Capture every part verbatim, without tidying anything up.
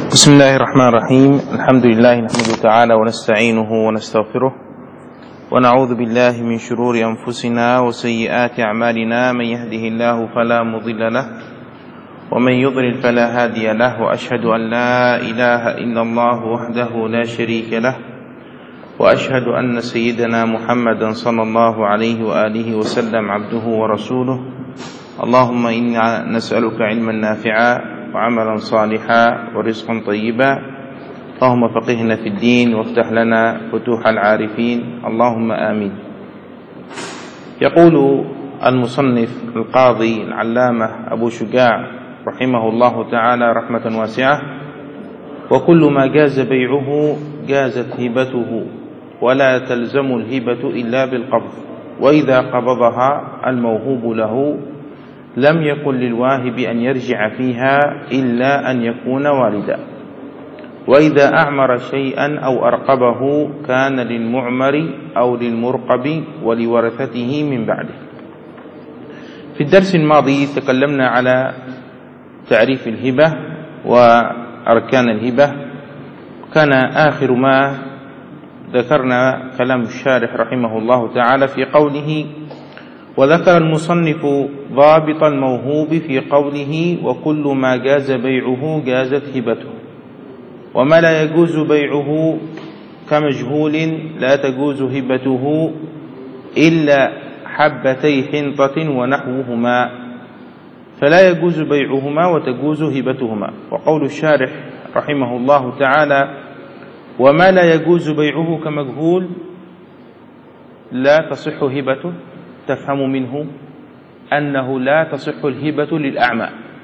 بسم الله الرحمن الرحيم. الحمد لله نحمده تعالى ونستعينه ونستغفره ونعوذ بالله من شرور أنفسنا وسيئات أعمالنا. من يهده الله فلا مضل له ومن يضلل فلا هادي له، وأشهد أن لا إله إلا الله وحده لا شريك له، وأشهد أن سيدنا محمدا صلى الله عليه وآله وسلم عبده ورسوله. اللهم إنا نسألك علما نافعا وعملا صالحا ورزقا طيبا. اللهم فقهنا في الدين وافتح لنا فتوح العارفين، اللهم آمين. يقول المصنف القاضي العلامة أبو شجاع رحمه الله تعالى رحمة واسعة: وكل ما جاز بيعه جازت هبته، ولا تلزم الهبة إلا بالقبض، وإذا قبضها الموهوب له لم يكن للواهب أن يرجع فيها إلا أن يكون والدا. وإذا أعمر شيئا أو أرقبه كان للمعمر أو للمرقب ولورثته من بعده. في الدرس الماضي تكلمنا على تعريف الهبة وأركان الهبة. كان آخر ما ذكرنا كلام الشارح رحمه الله تعالى في قوله: وذكر المصنف ضابط الموهوب في قوله: وكل ما جاز بيعه جازت هبته، وما لا يجوز بيعه كمجهول لا تجوز هبته إلا حبتي حنطة ونحوهما، فلا يجوز بيعهما وتجوز هبتهما. وقول الشارح رحمه الله تعالى: وما لا يجوز بيعه كمجهول لا تصح هبته، تفهم منه أنه لا تصح الهبة للأعمى،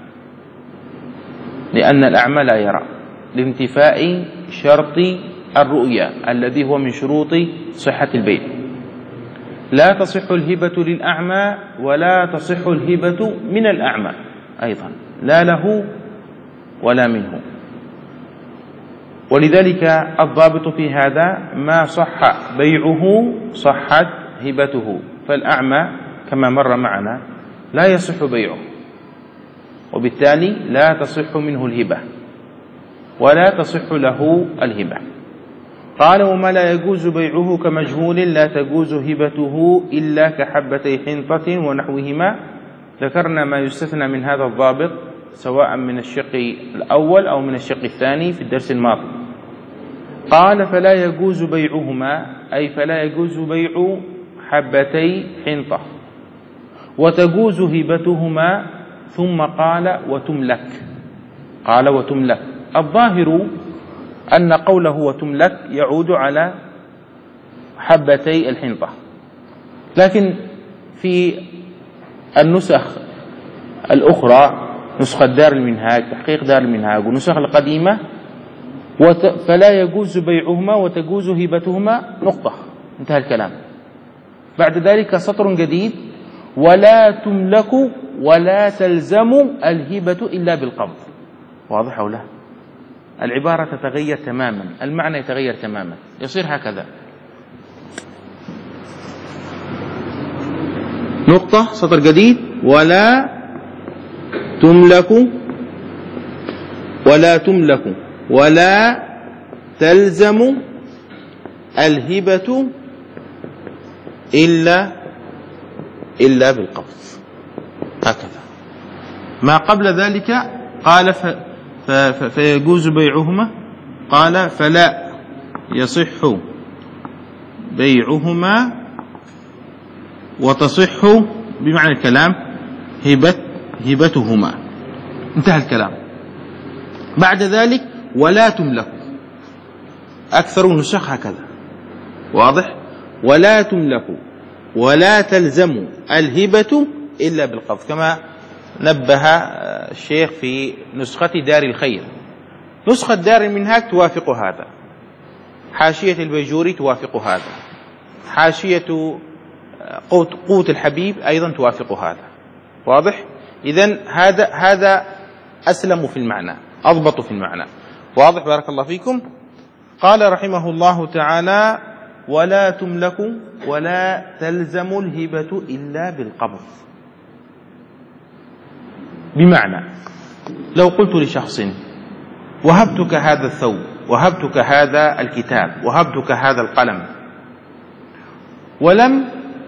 لأن الأعمى لا يرى، لانتفاء شرط الرؤيا الذي هو من شروط صحة البيع. لا تصح الهبة للأعمى ولا تصح الهبة من الأعمى أيضا، لا له ولا منه. ولذلك الضابط في هذا: ما صح بيعه صحت هبته، فالأعمى كما مر معنا لا يصح بيعه، وبالتالي لا تصح منه الهبة ولا تصح له الهبة. قال: وما لا يجوز بيعه كمجهول لا تجوز هبته إلا كحبتي حنطة ونحوهما. ذكرنا ما يستثنى من هذا الضابط سواء من الشق الأول أو من الشق الثاني في الدرس الماضي. قال: فلا يجوز بيعهما، أي فلا يجوز بيع حبتي حنطة، وتجوز هبتهما. ثم قال: وتملك. قال: وتملك. الظاهر أن قوله وتملك يعود على حبتي الحنطة، لكن في النسخ الأخرى، نسخة دار المنهاج، تحقيق دار المنهاج، والنسخ القديمة: فلا يجوز بيعهما وتجوز هبتهما، نقطة، انتهى الكلام. بعد ذلك سطر جديد: ولا تملك ولا تلزم الهبة إلا بالقبض. واضح أو لا؟ العبارة تتغير تماما، المعنى يتغير تماما، يصير هكذا: نقطة، سطر جديد: ولا تملك ولا تملك ولا تلزم الهبة إلا إلا بالقبض، هكذا. ما قبل ذلك قال ف ف ف فيجوز بيعهما، قال: فلا يصح بيعهما وتصح بمعنى الكلام هبت هبتهما، انتهى الكلام. بعد ذلك: ولا تملك، أكثر النسخ هكذا، واضح؟ ولا تملك ولا تلزم الهبة إلا بالقبض، كما نبه الشيخ في نسخة دار الخير. نسخة دار المنهاج توافق هذا، حاشية البيجوري توافق هذا، حاشية قوت, قوت الحبيب أيضا توافق هذا، واضح؟ إذن هذا هذا أسلم في المعنى، أضبط في المعنى، واضح؟ بارك الله فيكم. قال رحمه الله تعالى: ولا تملك ولا تلزم الهبة إلا بالقبض. بمعنى لو قلت لشخص: وهبتك هذا الثوب، وهبتك هذا الكتاب، وهبتك هذا القلم، ولم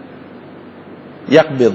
يقبض،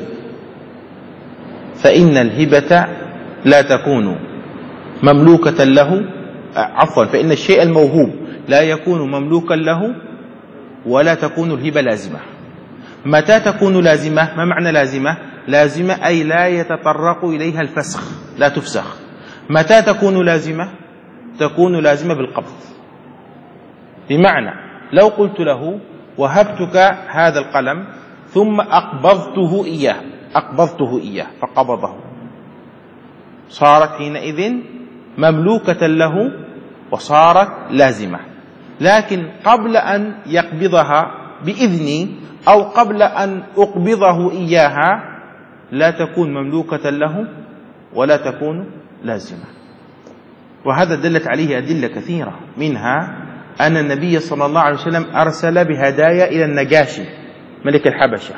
فإن الهبة لا تكون مملوكة له، عفوا فإن الشيء الموهوب لا يكون مملوكا له، ولا تكون الهبة لازمة. متى تكون لازمة؟ ما معنى لازمة؟ لازمة أي لا يتطرق إليها الفسخ، لا تفسخ. متى تكون لازمة؟ تكون لازمة بالقبض. بمعنى لو قلت له وهبتك هذا القلم ثم أقبضته إياه، أقبضته إياه فقبضه، صارت حينئذ مملوكة له وصارت لازمة. لكن قبل أن يقبضها بإذني أو قبل أن أقبضه إياها لا تكون مملوكة له ولا تكون لازمة. وهذا دلت عليه أدلة كثيرة، منها أن النبي صلى الله عليه وسلم أرسل بهدايا إلى النجاشي ملك الحبشة،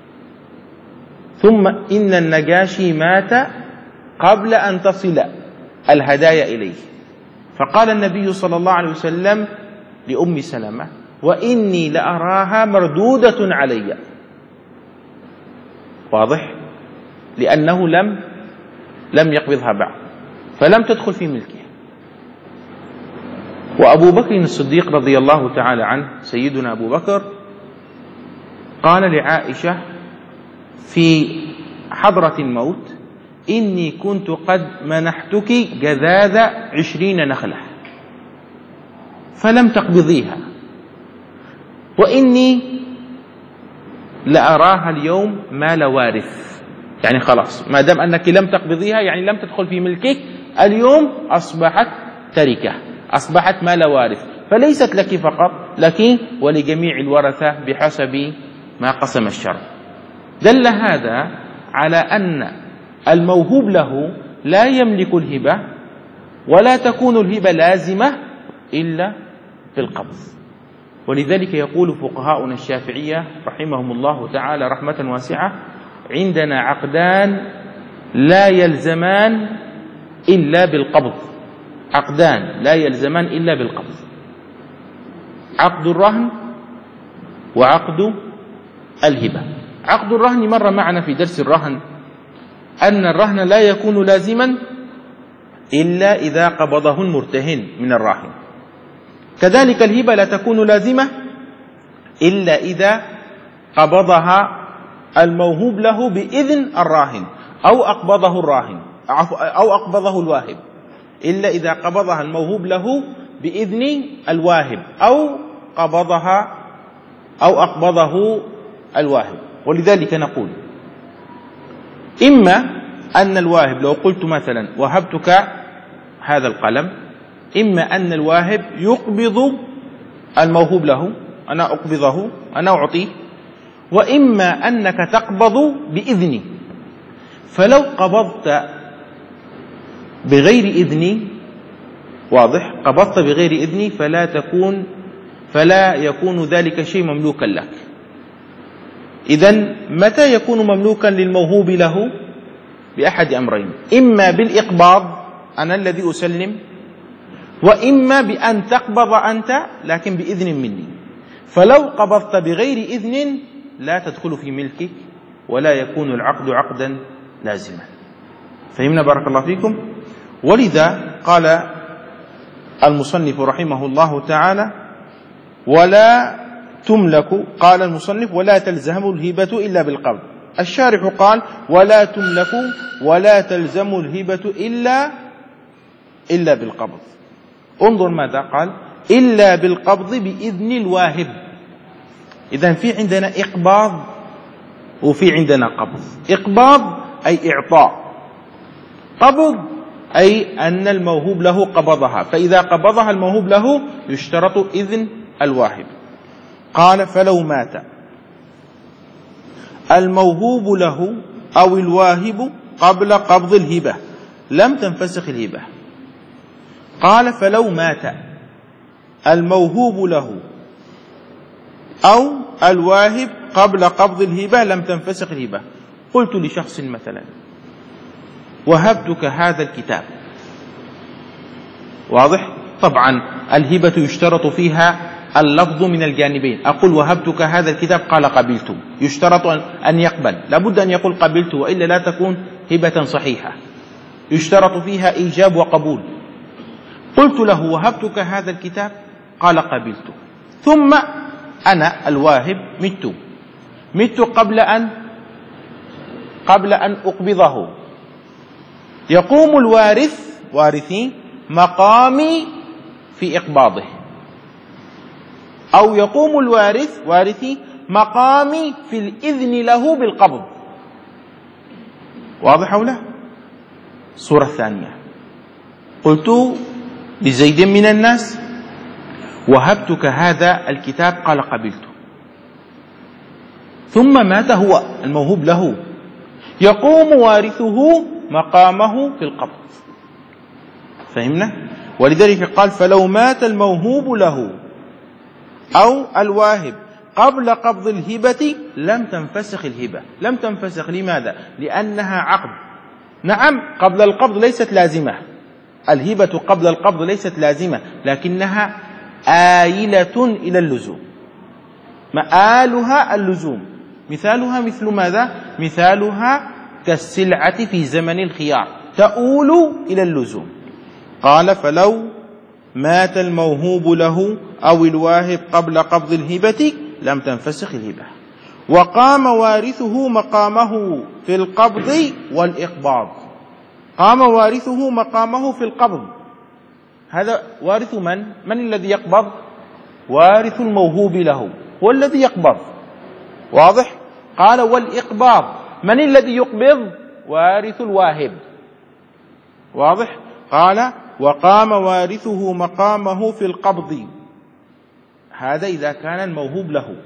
ثم إن النجاشي مات قبل أن تصل الهدايا إليه، فقال النبي صلى الله عليه وسلم لأم سلمة وإني لأراها مردودة علي. واضح؟ لأنه لم لم يقبضها بعد فلم تدخل في ملكه. وأبو بكر الصديق رضي الله تعالى عنه، سيدنا أبو بكر، قال لعائشة في حضرة الموت إني كنت قد منحتك جذاذ عشرين نخلة فلم تقبضيها، وإني لأراها اليوم مال وارث، يعني خلاص ما دام أنك لم تقبضيها يعني لم تدخل في ملكك، اليوم أصبحت تركة، أصبحت مال وارث، فليست لك فقط، لك ولجميع الورثة بحسب ما قسم الشرع. دل هذا على أن الموهوب له لا يملك الهبة، ولا تكون الهبة لازمة إلا في القبض. ولذلك يقول فقهاؤنا الشافعية رحمهم الله تعالى رحمة واسعة: عندنا عقدان لا يلزمان إلا بالقبض، عقدان لا يلزمان إلا بالقبض: عقد الرهن وعقد الهبة. عقد الرهن مر معنا في درس الرهن أن الرهن لا يكون لازما إلا إذا قبضه المرتهن من الراهن. كذلك الهبة لا تكون لازمة إلا إذا قبضها الموهوب له بإذن الراهن أو أقبضه الراهن أو أقبضه الواهب، إلا إذا قبضها الموهوب له بإذن الواهب أو قبضها أو أقبضه الواهب. ولذلك نقول إما أن الواهب، لو قلت مثلا وهبتك هذا القلم، إما أن الواهب يقبض الموهوب له، أنا أقبضه أنا أعطيه، وإما أنك تقبض بإذني. فلو قبضت بغير إذني، واضح، قبضت بغير إذني فلا تكون فلا يكون ذلك شيء مملوكا لك. إذن متى يكون مملوكا للموهوب له؟ بأحد أمرين: إما بالإقباض، أنا الذي أسلم، وإما بأن تقبض أنت لكن بإذن مني. فلو قبضت بغير إذن لا تدخل في ملكك ولا يكون العقد عقدا لازما. فهمنا بارك الله فيكم؟ ولذا قال المصنف رحمه الله تعالى: ولا تملك، قال المصنف: ولا تلزم الهبة إلا بالقبض. الشارح قال: ولا تملك ولا تلزم الهبة إلا إلا بالقبض. انظر ماذا قال: إلا بالقبض بإذن الواهب. إذن في عندنا إقباض وفي عندنا قبض. إقباض أي إعطاء، قبض أي أن الموهوب له قبضها، فإذا قبضها الموهوب له يشترط إذن الواهب. قال: فلو مات الموهوب له أو الواهب قبل قبض الهبة لم تنفسخ الهبة. قال: فلو مات الموهوب له أو الواهب قبل قبض الهبة لم تنفسخ الهبة. قلت لشخص مثلا: وهبتك هذا الكتاب، واضح؟ طبعا الهبة يشترط فيها اللفظ من الجانبين. أقول وهبتك هذا الكتاب قال قبلت، يشترط أن يقبل، لابد أن يقول قبلت، وإلا لا تكون هبة صحيحة. يشترط فيها إيجاب وقبول. قلت له وهبتك هذا الكتاب قال قبلت، ثم أنا الواهب مت مت قبل أن قبل أن أقبضه. يقوم الوارث وارثي مقامي في إقباضه، أو يقوم الوارث وارثي مقامي في الإذن له بالقبض. واضح أو لا؟ الصورة الثانية، قلت لزيد من الناس وهبتك هذا الكتاب قال قبلته، ثم مات هو الموهوب له، يقوم وارثه مقامه في القبض. فهمنا؟ ولذلك قال فلو مات الموهوب له أو الواهب قبل قبض الهبة لم تنفسخ الهبة. لم تنفسخ لماذا؟ لأنها عقد. نعم قبل القبض ليست لازمة، الهبة قبل القبض ليست لازمة، لكنها آيلة إلى اللزوم، مآلها اللزوم. مثالها مثل ماذا؟ مثالها كالسلعة في زمن الخيار، تؤول إلى اللزوم. قال فلو مات الموهوب له أو الواهب قبل قبض الهبة لم تنفسخ الهبة، وقام وارثه مقامه في القبض والإقباض. قام وارثه مقامه في القبض، هذا وارث من؟ من الذي يقبض؟ وارث الموهوب له هو الذي يقبض. واضح؟ قال والإقباض، من الذي يقبض؟ وارث الواهب. واضح؟ قال وقام وارثه مقامه في القبض، هذا إذا كان الموهوب له،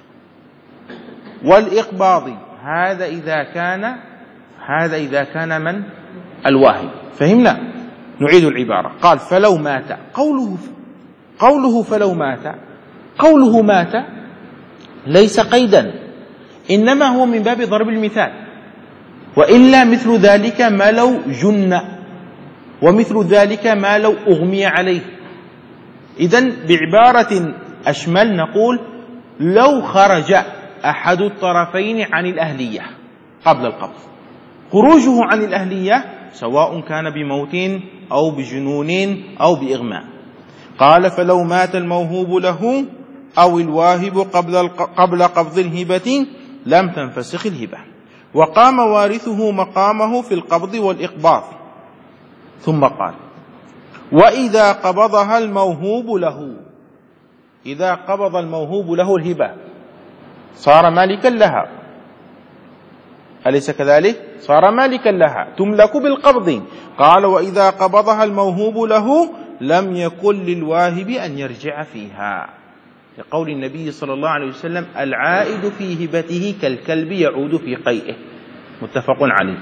والإقباض هذا إذا كان هذا إذا كان من؟ الواهب. فهمنا؟ نعيد العبارة. قال فلو مات، قوله قوله فلو مات، قوله مات ليس قيدا، إنما هو من باب ضرب المثال، وإلا مثل ذلك ما لو جن، ومثل ذلك ما لو أغمي عليه. إذن بعبارة أشمل نقول لو خرج أحد الطرفين عن الأهلية قبل القبض، خروجه عن الأهلية سواء كان بموت أو بجنون أو بإغماء. قال فلو مات الموهوب له أو الواهب قبل قبل قبض الهبة لم تنفسخ الهبة، وقام وارثه مقامه في القبض والإقباض. ثم قال وإذا قبضها الموهوب له، إذا قبض الموهوب له الهبة صار مالكا لها، أليس كذلك؟ صار مالكا لها، تملك بالقبض. قال وإذا قبضها الموهوب له لم يكن للواهب أن يرجع فيها، لقول النبي صلى الله عليه وسلم العائد في هبته كالكلب يعود في قيئه، متفق عليه.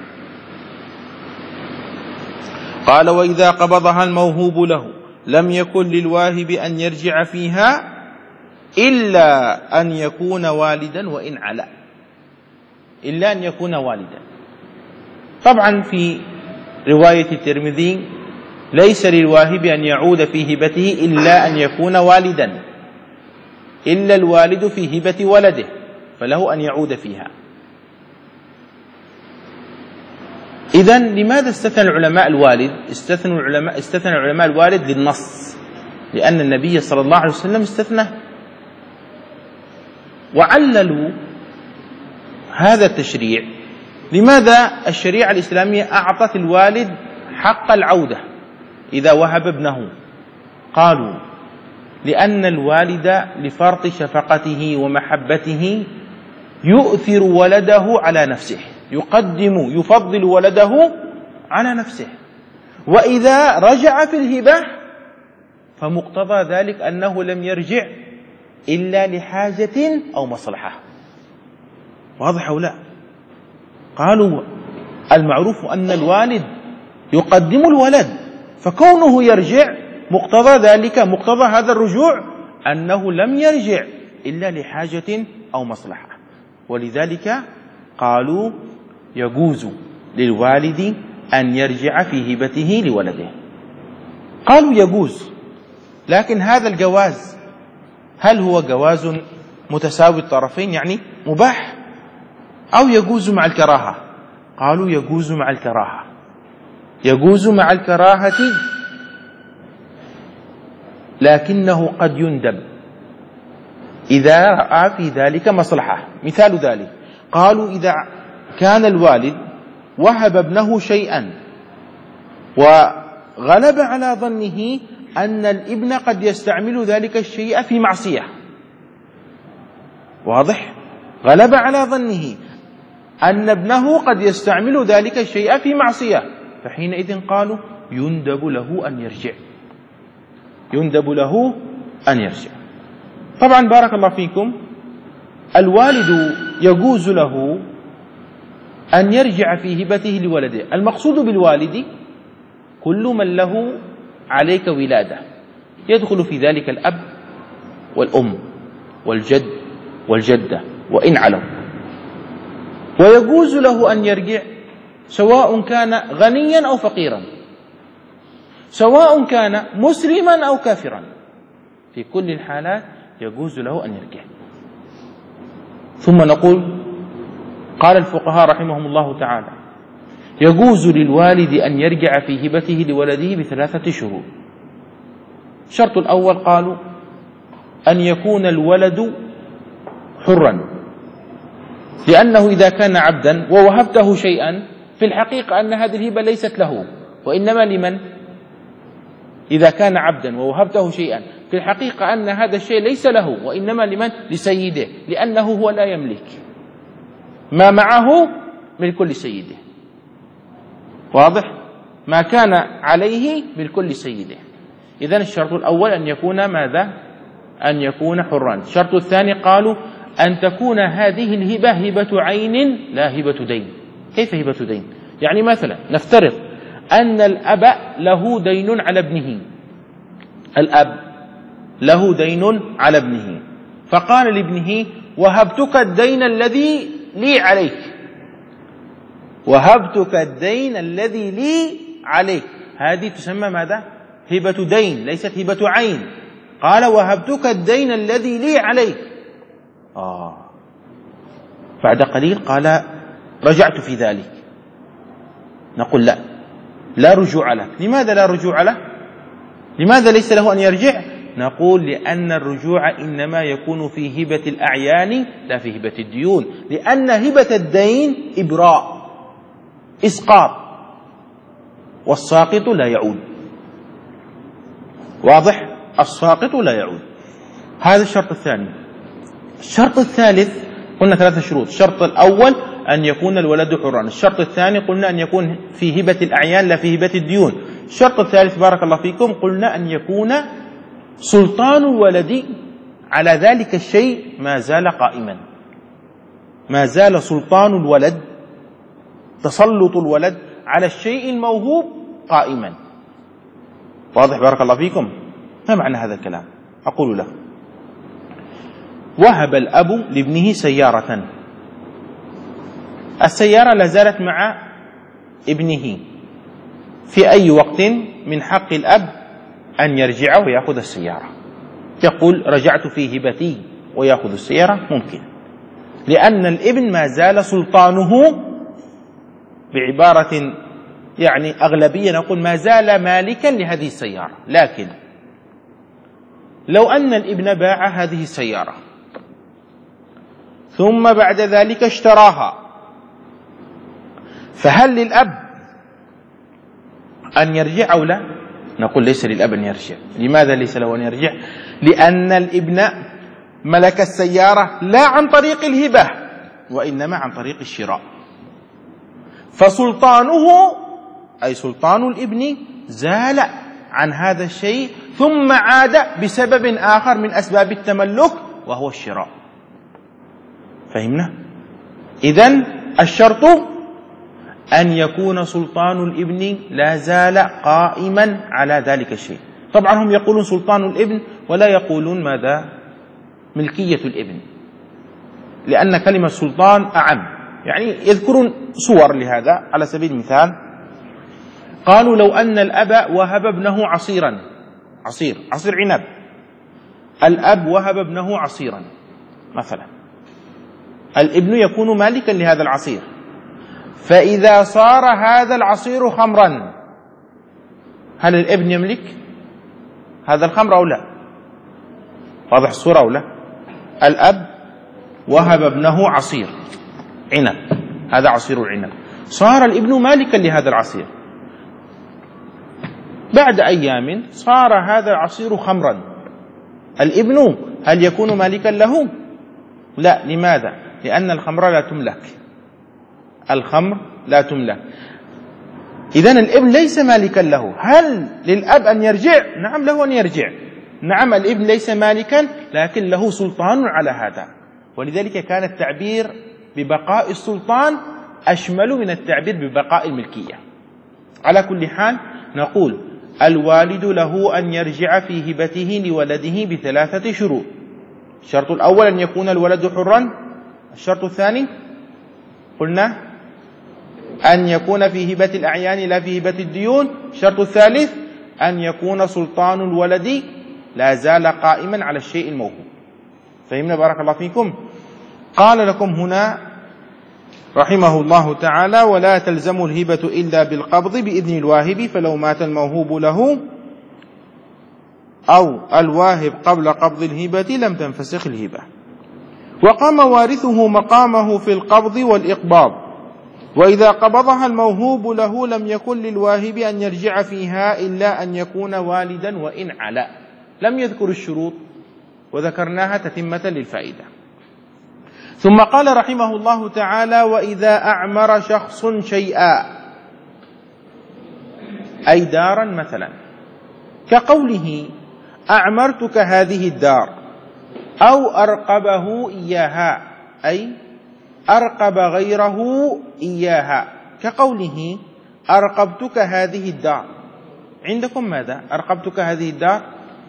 قال وإذا قبضها الموهوب له لم يكن للواهب أن يرجع فيها إلا أن يكون والدا وإن علا، إلا أن يكون والدا. طبعا في رواية الترمذي ليس للواهب أن يعود في هبته إلا أن يكون والدا، إلا الوالد في هبة ولده فله أن يعود فيها. إذن لماذا استثنى العلماء الوالد؟ استثنى العلماء استثنى العلماء الوالد للنص، لأن النبي صلى الله عليه وسلم استثنى. وعللوا هذا التشريع، لماذا الشريعة الإسلامية أعطت الوالد حق العودة إذا وهب ابنه؟ قالوا لأن الوالد لفرط شفقته ومحبته يؤثر ولده على نفسه، يقدم يفضل ولده على نفسه، وإذا رجع في الهبة فمقتضى ذلك أنه لم يرجع إلا لحاجة أو مصلحة. واضح أو لا؟ قالوا المعروف أن الوالد يقدم الولد، فكونه يرجع مقتضى ذلك، مقتضى هذا الرجوع أنه لم يرجع إلا لحاجة أو مصلحة، ولذلك قالوا يجوز للوالد أن يرجع في هبته لولده. قالوا يجوز، لكن هذا الجواز هل هو جواز متساوي الطرفين يعني مباح أو يجوز مع الكراهة؟ قالوا يجوز مع الكراهة، يجوز مع الكراهة، لكنه قد يندب إذا رأى في ذلك مصلحة. مثال ذلك قالوا إذا كان الوالد وهب ابنه شيئا وغلب على ظنه أن الابن قد يستعمل ذلك الشيء في معصية، واضح؟ غلب على ظنه أن ابنه قد يستعمل ذلك الشيء في معصية، فحينئذ قالوا يندب له أن يرجع، يندب له أن يرجع. طبعا بارك الله فيكم، الوالد يجوز له أن يرجع في هبته لولده. المقصود بالوالد كل من له عليك ولادة، يدخل في ذلك الأب والأم والجد والجدة وإن علوا، ويجوز له أن يرجع سواء كان غنيا أو فقيرا، سواء كان مسلما أو كافرا، في كل الحالات يجوز له أن يرجع. ثم نقول قال الفقهاء رحمهم الله تعالى يجوز للوالد أن يرجع في هبته لولده بثلاثة شروط. الشرط الأول قالوا أن يكون الولد حرا، لأنه إذا كان عبدا ووهبته شيئا في الحقيقة أن هذه الهبة ليست له وإنما لمن؟ إذا كان عبدا ووهبته شيئا في الحقيقة أن هذا الشيء ليس له وإنما لمن؟ لسيده، لأنه هو لا يملك ما معه ملك لسيده، واضح؟ ما كان عليه ملك لسيده. إذن الشرط الأول أن يكون ماذا؟ أن يكون حرا. الشرط الثاني قالوا أن تكون هذه الهبة هبة عين لا هبة دين. كيف هبة دين؟ يعني مثلا نفترض أن الأب له دين على ابنه، الأب له دين على ابنه، فقال لابنه وهبتك الدين الذي لي عليك، وهبتك الدين الذي لي عليك، هذه تسمى ماذا؟ هبة دين، ليست هبة عين. قال وهبتك الدين الذي لي عليك. آه بعد قليل قال رجعت في ذلك. نقول لا، لا رجوع له. لماذا لا رجوع له؟ لماذا ليس له أن يرجع؟ نقول لأن الرجوع إنما يكون في هبة الأعيان لا في هبة الديون، لأن هبة الدين إبراء إسقاط، والساقط لا يعود، واضح؟ الساقط لا يعود. هذا الشرط الثاني. الشرط الثالث قلنا ثلاثة شروط. الشرط الأول أن يكون الولد حرا، الشرط الثاني قلنا أن يكون في هبة الأعيان لا في هبة الديون، الشرط الثالث بارك الله فيكم قلنا أن يكون سلطان الولد على ذلك الشيء ما زال قائما، ما زال سلطان الولد، تسلط الولد على الشيء الموهوب قائما. واضح بارك الله فيكم؟ ما معنى هذا الكلام؟ أقول له وهب الأب لابنه سيارة، السيارة لا زالت مع ابنه، في أي وقت من حق الأب أن يرجع ويأخذ السيارة، يقول رجعت في هبتي ويأخذ السيارة، ممكن، لأن الابن ما زال سلطانه، بعبارة يعني أغلبية نقول ما زال مالكا لهذه السيارة. لكن لو أن الابن باع هذه السيارة ثم بعد ذلك اشتراها، فهل للأب أن يرجع أو لا؟ نقول ليس للأب أن يرجع. لماذا ليس له أن يرجع؟ لأن الابن ملك السيارة لا عن طريق الهبة وإنما عن طريق الشراء، فسلطانه أي سلطان الابن زال عن هذا الشيء ثم عاد بسبب آخر من أسباب التملك وهو الشراء. فهمنا؟ إذن الشرط أن يكون سلطان الابن لا زال قائما على ذلك الشيء. طبعا هم يقولون سلطان الابن ولا يقولون ماذا؟ ملكية الابن، لأن كلمة سلطان أعم، يعني يذكرون صور لهذا. على سبيل المثال قالوا لو أن الأب وهب ابنه عصيرا، عصير عصير عنب، الأب وهب ابنه عصيرا مثلا، الابن يكون مالكا لهذا العصير، فإذا صار هذا العصير خمرا هل الابن يملك هذا الخمر أو لا؟ واضح الصورة أو لا؟ الأب وهب ابنه عصير عنب، هذا عصير العنب، صار الابن مالكا لهذا العصير، بعد أيام صار هذا العصير خمرا، الابن هل يكون مالكا له؟ لا. لماذا؟ لأن الخمر لا تملك، الخمر لا تملك، إذن الابن ليس مالكا له. هل للأب أن يرجع؟ نعم له أن يرجع، نعم الابن ليس مالكا لكن له سلطان على هذا، ولذلك كان التعبير ببقاء السلطان أشمل من التعبير ببقاء الملكية. على كل حال نقول الوالد له أن يرجع في هبته لولده بثلاثة شروط. الشرط الأول أن يكون الولد حرا، الشرط الثاني قلنا أن يكون في هبة الأعيان لا في هبة الديون، الشرط الثالث أن يكون سلطان الولد لا زال قائما على الشيء الموهوب. فهمنا بارك الله فيكم؟ قال لكم هنا رحمه الله تعالى: ولا تلزم الهبة إلا بالقبض بإذن الواهب، فلو مات الموهوب له أو الواهب قبل قبض الهبة لم تنفسخ الهبة. وقام وارثه مقامه في القبض والإقباض، وإذا قبضها الموهوب له لم يكن للواهب أن يرجع فيها إلا أن يكون والدا وإن علا. لم يذكر الشروط وذكرناها تتمة للفائدة. ثم قال رحمه الله تعالى: وإذا أعمر شخص شيئا، أي دارا مثلا، كقوله أعمرتك هذه الدار، أو أرقبه إياها، أي أرقب غيره إياها، كقوله أرقبتك هذه الدار. عندكم ماذا؟ أرقبتك هذه الدار،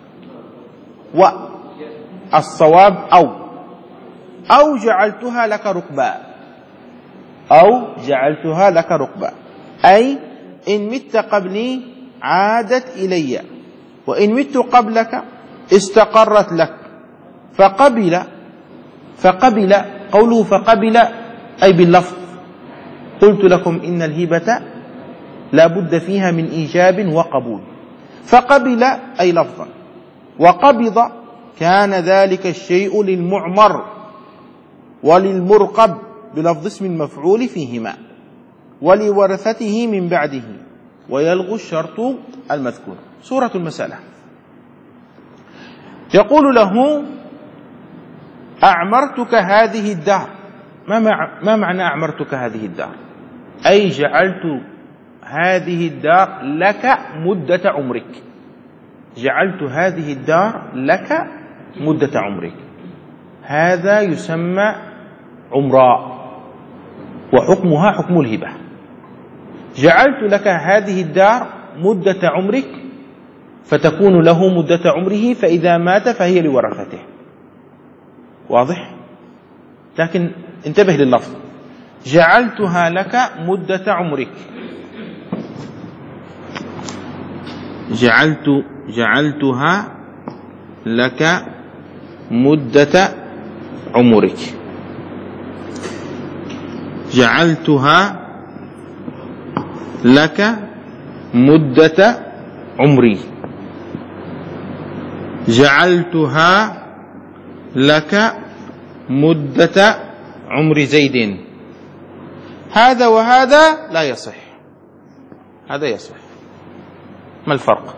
والصواب أو أو جعلتها لك رقبا، أو جعلتها لك رقبا، أي إن مت قبلي عادت إلي، وإن مت قبلك استقرت لك. فقبل فقبل قوله فقبل أي باللفظ. قلت لكم إن الهبة لا بد فيها من إيجاب وقبول، فقبل أي لفظا، وقبض كان ذلك الشيء للمعمر وللمرقب بلفظ اسم المفعول فيهما، ولورثته من بعده، ويلغو الشرط المذكور. سورة المسألة يقول له: أعمرتك هذه الدار. ما, مع ما معنى أعمرتك هذه الدار؟ أي جعلت هذه الدار لك مدة عمرك، جعلت هذه الدار لك مدة عمرك. هذا يسمى عمراء، وحكمها حكم الهبة. جعلت لك هذه الدار مدة عمرك، فتكون له مدة عمره، فإذا مات فهي لورثته. واضح؟ لكن انتبه لللفظ: جعلتها لك مدة عمرك، جعلت جعلتها لك مدة عمرك، جعلتها لك مدة عمري، جعلتها لك مدة عمر زيد. هذا وهذا لا يصح، هذا يصح. ما الفرق؟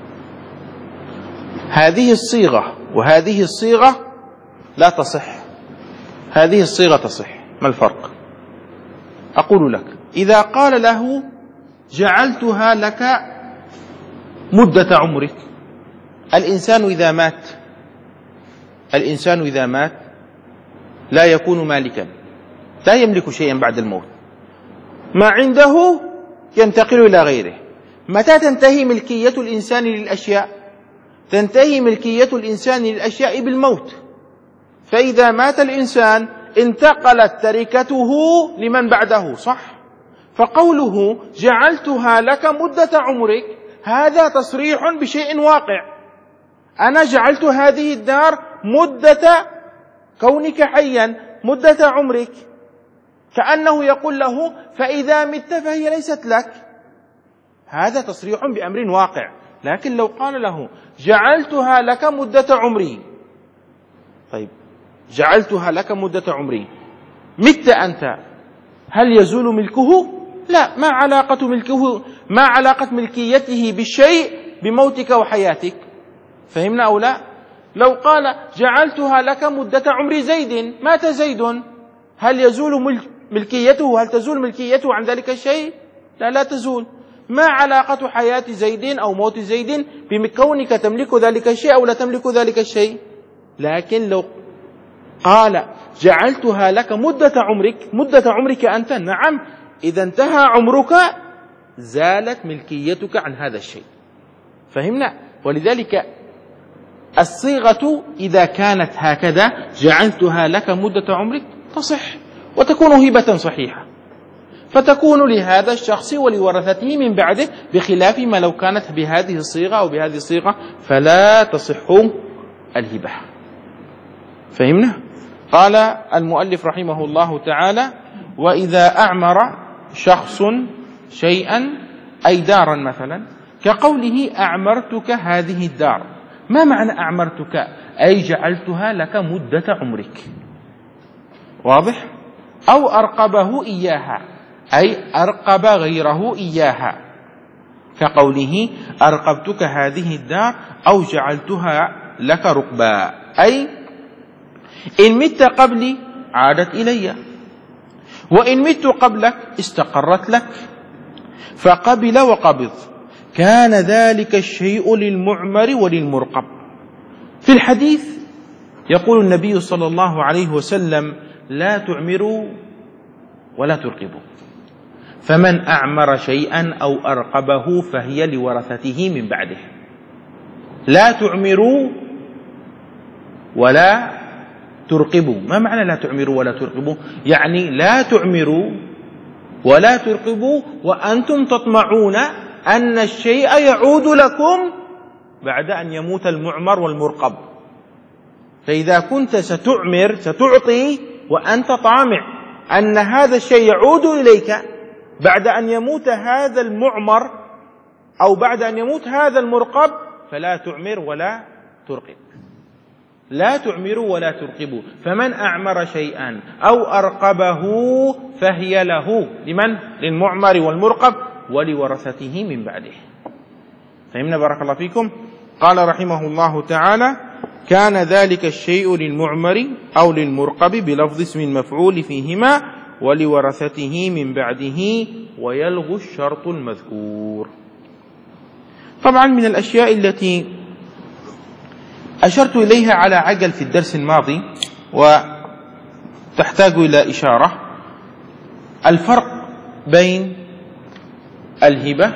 هذه الصيغة وهذه الصيغة لا تصح، هذه الصيغة تصح. ما الفرق؟ أقول لك: إذا قال له جعلتها لك مدة عمرك، الإنسان إذا مات الإنسان إذا مات لا يكون مالكا، لا يملك شيئا بعد الموت، ما عنده ينتقل إلى غيره. متى تنتهي ملكية الإنسان للأشياء؟ تنتهي ملكية الإنسان للأشياء بالموت. فإذا مات الإنسان انتقلت تركته لمن بعده، صح؟ فقوله جعلتها لك مدة عمرك هذا تصريح بشيء واقع. أنا جعلت هذه الدار مدة كونك حيا، مدة عمرك، كأنه يقول له فإذا مت فهي ليست لك. هذا تصريح بأمر واقع. لكن لو قال له جعلتها لك مدة عمري، طيب جعلتها لك مدة عمري، مت أنت، هل يزول ملكه؟ لا، ما علاقة ملكه، ما علاقة ملكيته بالشيء بموتك وحياتك؟ فهمنا أو لا؟ لو قال جعلتها لك مدة عمر زيد، مات زيد، هل يزول ملك ملكيته؟ هل تزول ملكيته عن ذلك الشيء؟ لا، لا تزول. ما علاقة حياة زيد أو موت زيد بكونك تملك ذلك الشيء أو لا تملك ذلك الشيء؟ لكن لو قال جعلتها لك مدة عمرك، مدة عمرك أنت، نعم، إذا انتهى عمرك زالت ملكيتك عن هذا الشيء. فهمنا؟ ولذلك الصيغة إذا كانت هكذا جعلتها لك مدة عمرك تصح وتكون هبة صحيحة، فتكون لهذا الشخص ولورثته من بعده، بخلاف ما لو كانت بهذه الصيغة أو بهذه الصيغة فلا تصح الهبة. فهمنا؟ قال المؤلف رحمه الله تعالى: وإذا أعمر شخص شيئا أي دارا مثلا، كقوله أعمرتك هذه الدار. ما معنى أعمرتك؟ أي جعلتها لك مدة عمرك. واضح؟ أو أرقبه إياها، أي أرقب غيره إياها، كقوله أرقبتك هذه الدار أو جعلتها لك رقبا، أي إن مت قبلي عادت إلي، وإن مت قبلك استقرت لك. فقبل وقبض، كان ذلك الشيء للمعمر وللمرقب. في الحديث يقول النبي صلى الله عليه وسلم: لا تعمروا ولا ترقبوا، فمن أعمر شيئا أو أرقبه فهي لورثته من بعده. لا تعمروا ولا ترقبوا. ما معنى لا تعمروا ولا ترقبوا؟ يعني لا تعمروا ولا ترقبوا وأنتم تطمعون أن الشيء يعود لكم بعد أن يموت المعمر والمرقب. فإذا كنت ستعمر ستعطي وأنت طامع أن هذا الشيء يعود إليك بعد أن يموت هذا المعمر أو بعد أن يموت هذا المرقب، فلا تعمر ولا ترقب. لا تعمروا ولا ترقبوا، فمن أعمر شيئا أو أرقبه فهي له، لمن؟ للمعمر والمرقب ولورثته من بعده. فهمنا؟ بارك الله فيكم. قال رحمه الله تعالى: كان ذلك الشيء للمعمر أو للمرقب بلفظ اسم المفعول فيهما ولورثته من بعده، ويلغو الشرط المذكور. طبعا من الأشياء التي أشرت إليها على عجل في الدرس الماضي وتحتاج إلى إشارة: الفرق بين الهبة،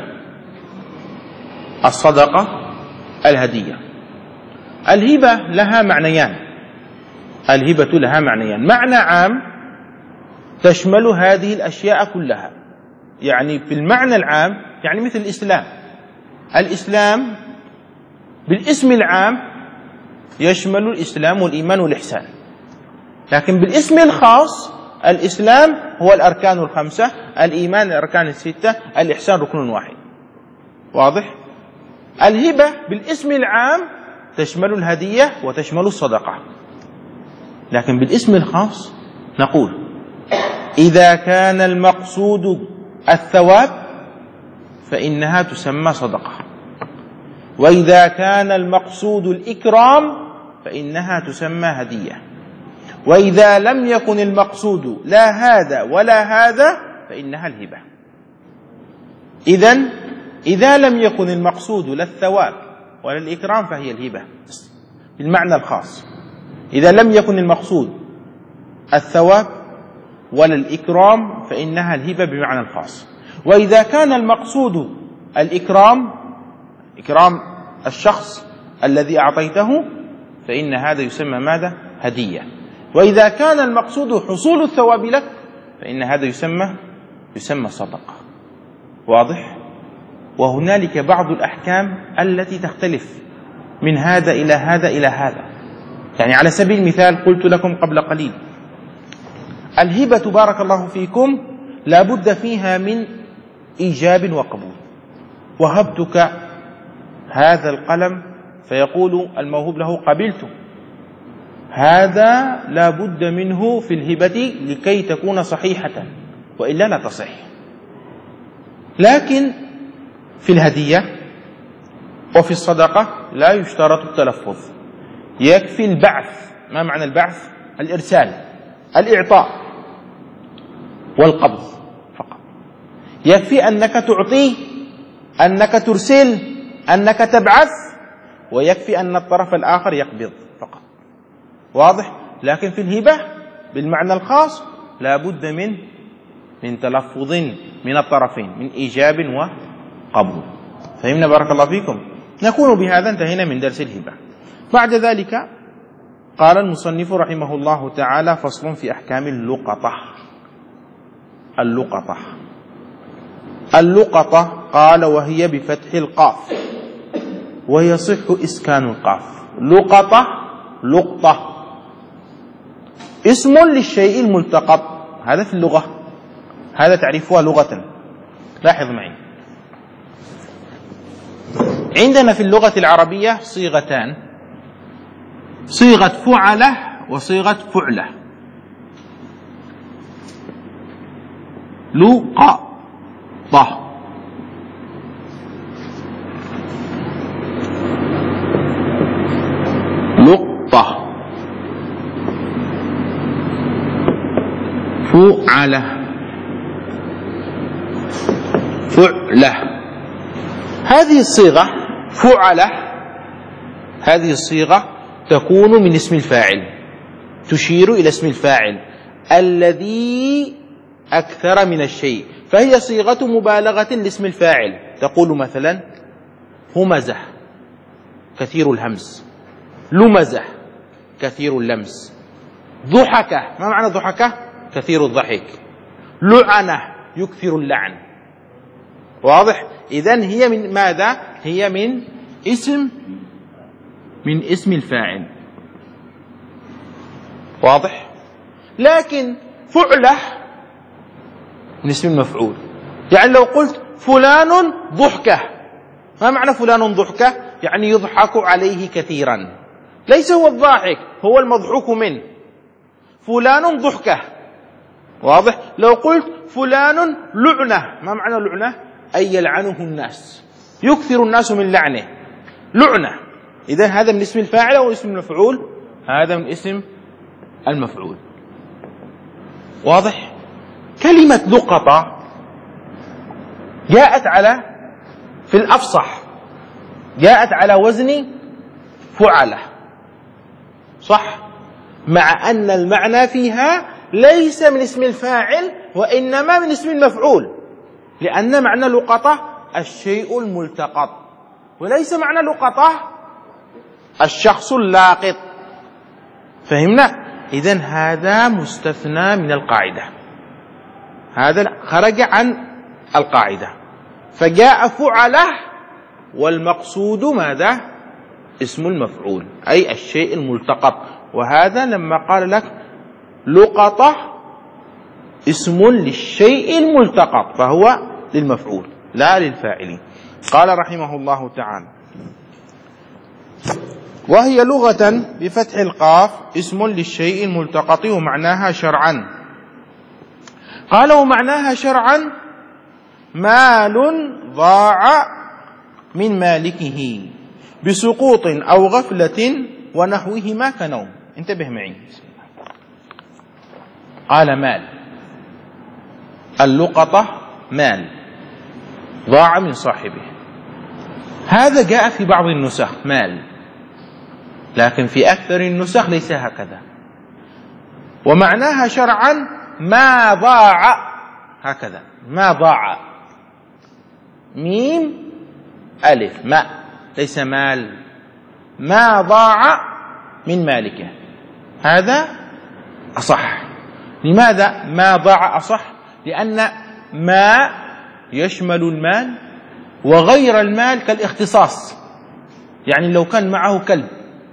الصدقة، الهدية. الهبة لها معنيان، الهبة لها معنيان: معنى عام تشمل هذه الأشياء كلها، يعني في المعنى العام يعني مثل الإسلام. الإسلام بالاسم العام يشمل الإسلام والإيمان والإحسان، لكن بالاسم الخاص الإسلام هو الأركان الخمسة، الإيمان الأركان الستة، الإحسان ركن واحد. واضح؟ الهبة بالاسم العام تشمل الهدية وتشمل الصدقة، لكن بالاسم الخاص نقول: إذا كان المقصود الثواب فإنها تسمى صدقة، وإذا كان المقصود الإكرام فإنها تسمى هدية، وإذا لم يكن المقصود لا هذا ولا هذا فإنها الهبة. إذن إذا لم يكن المقصود لا الثواب ولا الإكرام فهي الهبة بالمعنى الخاص. إذا لم يكن المقصود الثواب ولا الإكرام فإنها الهبة بمعنى الخاص. وإذا كان المقصود الإكرام، إكرام الشخص الذي أعطيته، فإن هذا يسمى ماذا؟ هدية. وإذا كان المقصود حصول الثواب لك فإن هذا يسمى يسمى صدقة. واضح؟ وهنالك بعض الأحكام التي تختلف من هذا إلى هذا إلى هذا. يعني على سبيل المثال قلت لكم قبل قليل الهبة بارك الله فيكم لا بد فيها من إيجاب وقبول. وهبتك هذا القلم فيقول الموهوب له قبلته، هذا لا بد منه في الهبة لكي تكون صحيحة، وإلا لا تصح. لكن في الهدية وفي الصدقة لا يشترط التلفظ، يكفي البعث. ما معنى البعث؟ الإرسال، الإعطاء والقبض فقط. يكفي أنك تعطيه، أنك ترسل، أنك تبعث، ويكفي أن الطرف الآخر يقبض فقط. واضح؟ لكن في الهبة بالمعنى الخاص لا بد من من تلفظ من الطرفين، من إيجاب وقبول. فهمنا بارك الله فيكم؟ نكون بهذا انتهينا من درس الهبة. بعد ذلك قال المصنف رحمه الله تعالى: فصل في أحكام اللقطة. اللقطة اللقطة قال: وهي بفتح القاف ويصح إسكان القاف. لقطة لقطة اسم للشيء الملتقط، هذا في اللغة، هذا تعريفها لغة. لاحظ معي، عندنا في اللغة العربية صيغتان: صيغة فعلة وصيغة فعلة. لقطة لقطة فعلة فعلة. هذه الصيغة فعلة، هذه الصيغة تكون من اسم الفاعل، تشير إلى اسم الفاعل الذي أكثر من الشيء، فهي صيغة مبالغة لاسم الفاعل. تقول مثلا: همزة كثير الهمز، لمزة كثير اللمس، ضحكة. ما معنى ضحكة؟ كثير الضحك. لعنة يكثر اللعن. واضح؟ إذن هي من ماذا؟ هي من اسم من اسم الفاعل. واضح؟ لكن فعلة من اسم المفعول. يعني لو قلت فلان ضحكة، ما معنى فلان ضحكة؟ يعني يضحك عليه كثيرا، ليس هو الضاحك، هو المضحوك منه. فلان ضحكة. واضح؟ لو قلت فلان لعنة، ما معنى لعنة؟ أي يلعنه الناس، يكثر الناس من لعنه، لعنة. إذن هذا من اسم الفاعل أو اسم المفعول؟ هذا من اسم المفعول. واضح؟ كلمة لقطة جاءت على في الأفصح جاءت على وزن فعلة، صح؟ مع أن المعنى فيها ليس من اسم الفاعل وإنما من اسم المفعول، لأن معنى لقطة الشيء الملتقط، وليس معنى لقطة الشخص اللاقط. فهمنا؟ إذن هذا مستثنى من القاعدة، هذا خرج عن القاعدة، فجاء فعله والمقصود ماذا؟ اسم المفعول، أي الشيء الملتقط. وهذا لما قال لك لقطة اسم للشيء الملتقط فهو للمفعول لا للفاعل. قال رحمه الله تعالى: وهي لغة بفتح القاف اسم للشيء الملتقط ومعناها شرعا. قال: ومعناها شرعا مال ضاع من مالكه بسقوط أو غفلة ونحوهما كنوم. انتبه معي. قال: مال، اللقطة مال ضاع من صاحبه. هذا جاء في بعض النسخ مال، لكن في أكثر النسخ ليس هكذا. ومعناها شرعا ما ضاع، هكذا ما ضاع، ميم ألف ما، ليس مال، ما ضاع من مالكه. هذا أصح. لماذا ما ضاع أصح؟ لأن ما يشمل المال وغير المال كالاختصاص، يعني لو كان معه كلب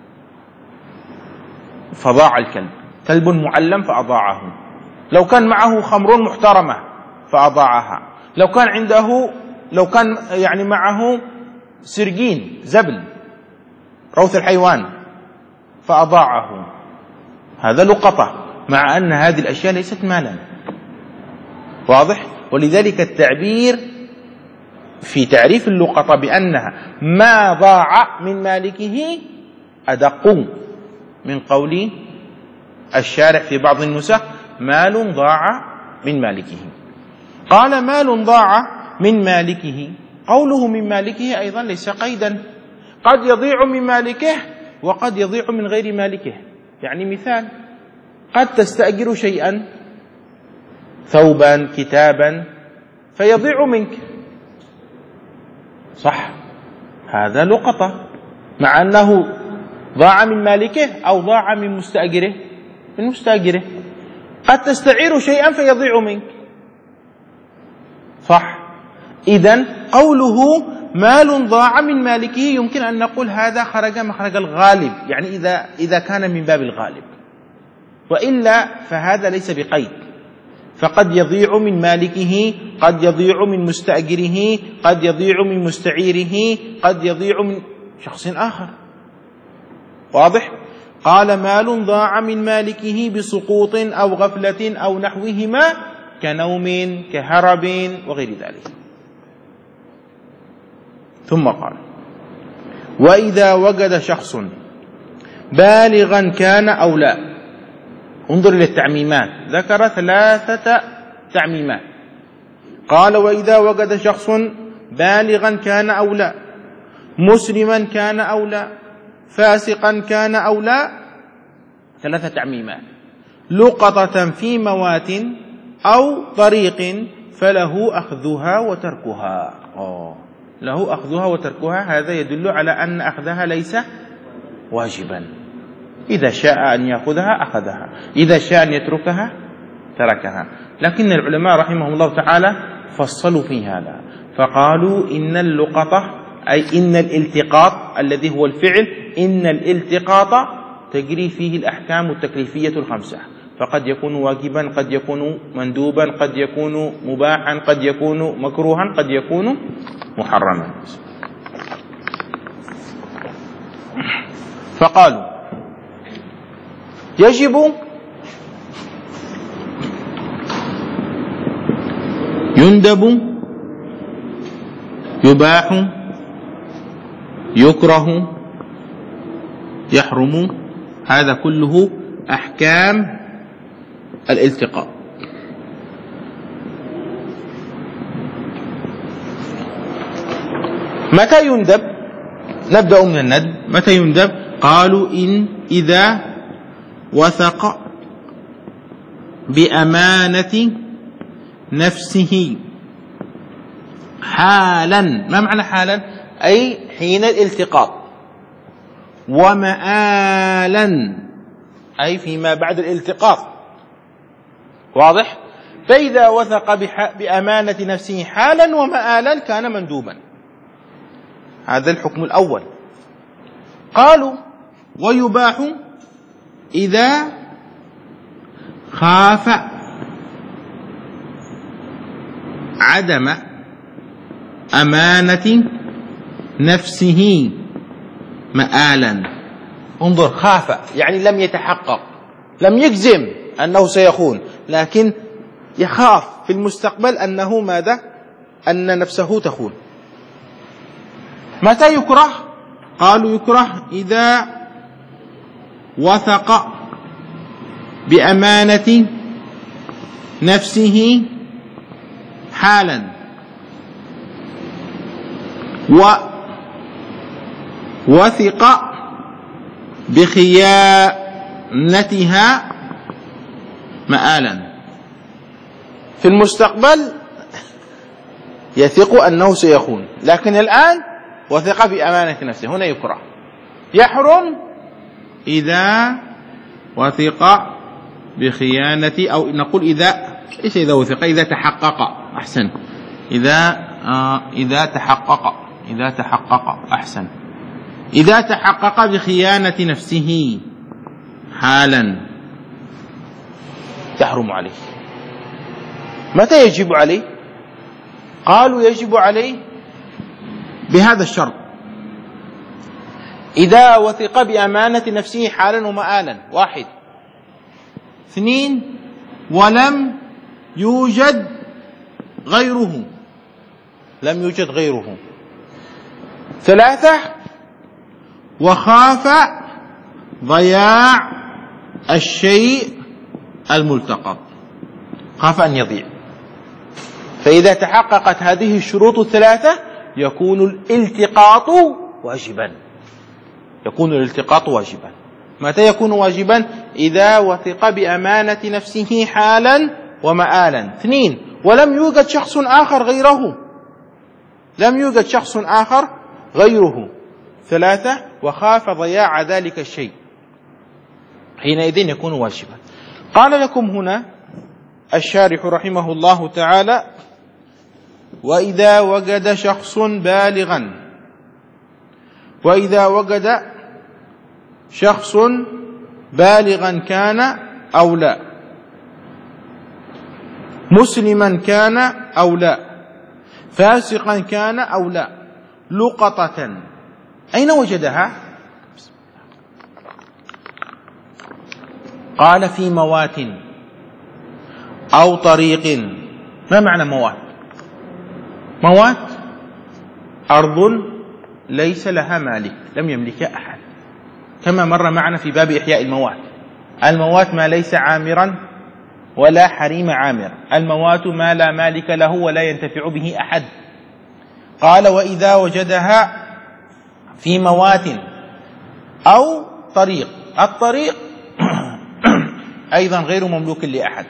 فضاع الكلب، كلب معلم فأضاعه، لو كان معه خمر محترمة فأضاعها، لو كان عنده لو كان يعني معه سرجين زبل روث الحيوان فأضاعه، هذا لقطة، مع أن هذه الأشياء ليست مالا. واضح؟ ولذلك التعبير في تعريف اللقطة بأنها ما ضاع من مالكه أدق من قول الشارع في بعض النسخ مال ضاع من مالكه. قال مال ضاع من مالكه، قوله من مالكه أيضا ليس قيدا، قد يضيع من مالكه وقد يضيع من غير مالكه. يعني مثال، قد تستأجر شيئا ثوبا كتابا فيضيع منك، صح، هذا لقطة، مع أنه ضاع من مالكه أو ضاع من مستأجره من مستأجره. قد تستعير شيئا فيضيع منك، صح. إذن قوله مال ضاع من مالكه يمكن أن نقول هذا خرج مخرج الغالب، يعني إذا إذا كان من باب الغالب، وإلا فهذا ليس بقيد، فقد يضيع من مالكه، قد يضيع من مستأجره، قد يضيع من مستعيره، قد يضيع من شخص آخر. واضح؟ قال مال ضاع من مالكه بسقوط أو غفلة أو نحوهما كنوم كهرب وغير ذلك. ثم قال وإذا وجد شخص بالغا كان أو لا، انظر إلى التعميمات، ذكر ثلاثة تعميمات. قال وإذا وجد شخص بالغا كان أو لا، مسلما كان أو لا، فاسقا كان أو لا، ثلاثة تعميمات. لقطة في موات أو طريق فله أخذها وتركها. أوه. له أخذها وتركها، هذا يدل على أن أخذها ليس واجبا، إذا شاء أن يأخذها أخذها، إذا شاء أن يتركها تركها. لكن العلماء رحمهم الله تعالى فصلوا في هذا، فقالوا إن اللقطة أي إن الالتقاط الذي هو الفعل، إن الالتقاط تجري فيه الأحكام التكليفية الخمسة، فقد يكون واجبا، قد يكون مندوبا، قد يكون مباحا، قد يكون مكروها، قد يكون محرما. فقالوا يجب يندب يباح يكره يحرم، هذا كله أحكام الالتقاء. متى يندب؟ نبدأ من الندب. متى يندب؟ قالوا إن إذا وثق بأمانة نفسه حالا. ما معنى حالا؟ أي حين الالتقاط، ومآلا أي فيما بعد الالتقاط. واضح؟ فإذا وثق بأمانة نفسه حالا ومآلا كان مندوبا، هذا الحكم الأول. قالوا ويباح إذا خاف عدم أمانة نفسه مآلا. انظر، خاف يعني لم يتحقق، لم يجزم أنه سيخون، لكن يخاف في المستقبل أنه ماذا؟ أن نفسه تخون. متى يكره؟ قالوا يكره إذا وثق بأمانة نفسه حالا ووثق بخيانتها مآلا. في المستقبل يثق أنه سيخون، لكن الآن وثق بأمانة نفسه، هنا يكره. يحرم إذا وثق بخيانة، أو نقول إذا إيش إذا وثق؟ إذا تحقق. أحسن. إذا آه إذا تحقق إذا تحقق أحسن إذا تحقق بخيانة نفسه حالا تحرم عليه. متى يجب عليه؟ قالوا يجب عليه بهذا الشرط: إذا وثق بأمانة نفسه حالا ومآلا. واحد. اثنين، ولم يوجد غيره لم يوجد غيره. ثلاثة، وخاف ضياع الشيء الملتقط، خاف أن يضيع. فإذا تحققت هذه الشروط الثلاثة يكون الالتقاط واجبا يكون الالتقاط واجبا. متى يكون واجبا؟ إذا وثق بأمانة نفسه حالا ومآلا. اثنين، ولم يوجد شخص آخر غيره لم يوجد شخص آخر غيره. ثلاثة، وخاف ضياع ذلك الشيء، حينئذ يكون واجبا. قال لكم هنا الشارح رحمه الله تعالى: وإذا وجد شخص بالغا وإذا وجد شخص بالغا كان أو لا، مسلما كان أو لا، فاسقا كان أو لا، لقطة. أين وجدها؟ قال: في موات أو طريق. ما معنى موات؟ موات أرض ليس لها مالك، لم يملكها أحد، كما مر معنا في باب إحياء الموات. الموات ما ليس عامرا ولا حريم عامر، الموات ما لا مالك له ولا ينتفع به أحد. قال: وإذا وجدها في موات أو طريق. الطريق أيضا غير مملوك لأحد،